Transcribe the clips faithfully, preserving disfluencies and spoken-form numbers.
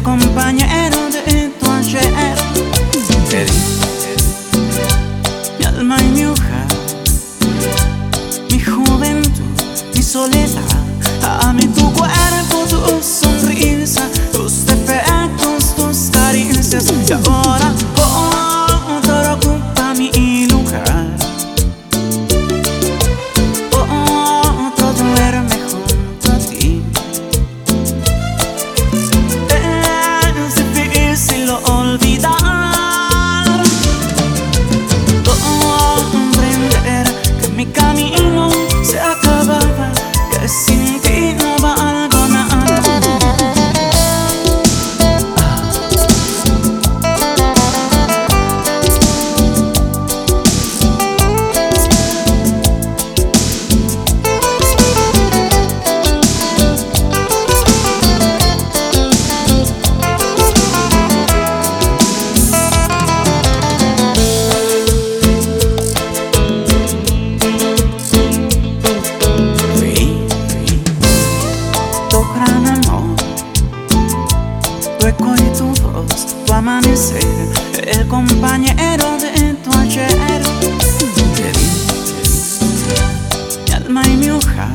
compañero de tu ayer. Te di mi alma y mi hoja, mi juventud, mi soledad. Amé tu cuerpo, tu sonrisa, tus defectos, tus caricias. Y ahora otro ocupa mi lugar. Otro duerme junto a ti. Es difícil olvidar, comprender que mi camino se acababa, que sin ti no valgo nada. Tu eco y tu voz, tu amanecer, el compañero de tu ayer. Te di mi alma y mi hoja,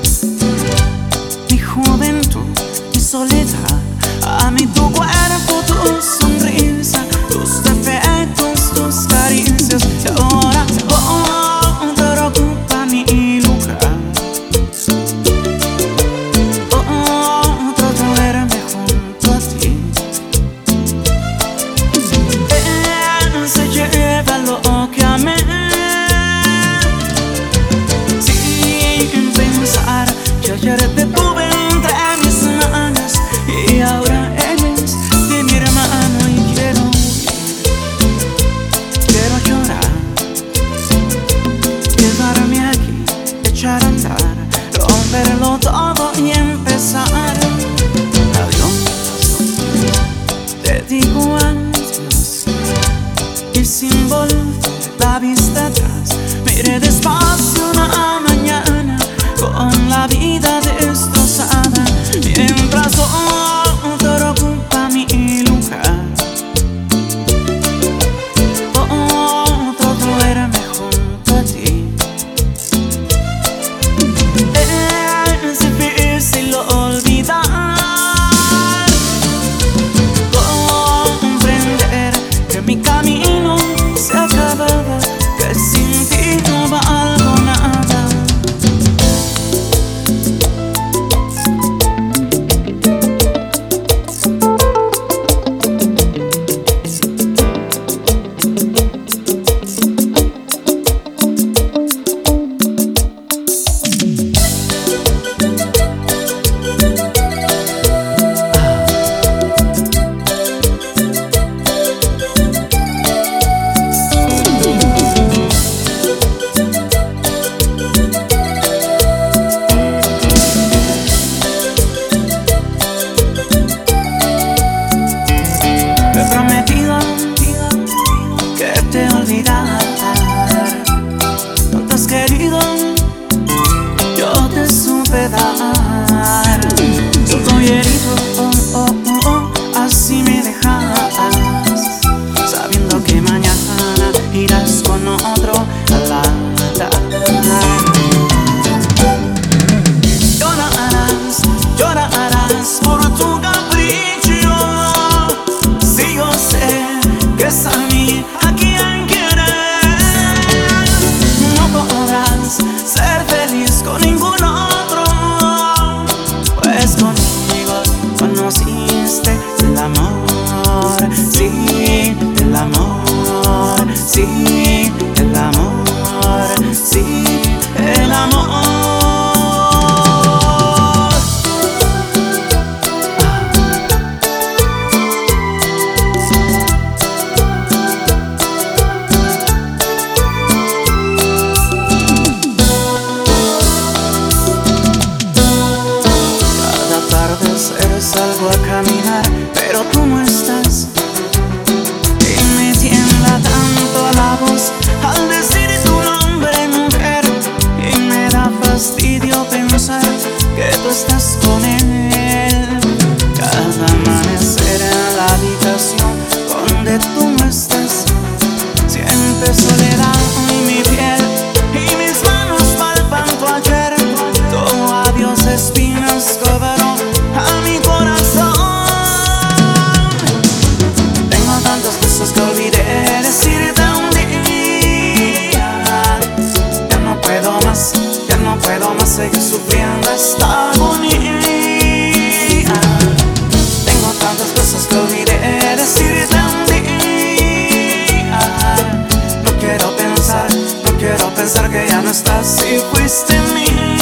mi juventud, mi soledad. Amé tu cuerpo, tu sonrisa, tus defectos, tus caricias. Y ahora otro ocupa mi lugar. Otro duerme junto a ti. Se lleva lo que amé, sin pensar que ayer te tuve entre mis manos y ahora eres de mi hermano. Y quiero huir, quiero llorar, quedarme aquí, echar a andar, romperlo todo y empezar. Adiós, te digo adiós, y sin volver la vista atrás, miré despacio una mañana con la vida destrozada, mientras otro ocupa mi lugar. Otro duerme junto a ti. Es difícil olvidar, comprender que mi camino se acababa, que sin ti no valgo nada. No te has querido, yo te supe dar. Yo estoy herido, oh, oh, oh, oh, así me dejas, sabiendo que mañana irás con otro a la Llorarás, llorarás por tu capricho. Si yo sé que es a mí a quien quieres, no podrás ser feliz con ningún otro. seguir sufriendo esta agonía. Tengo tantas cosas que olvidé decirte un día. No quiero pensar, no quiero pensar que ya no estás y fuiste mía.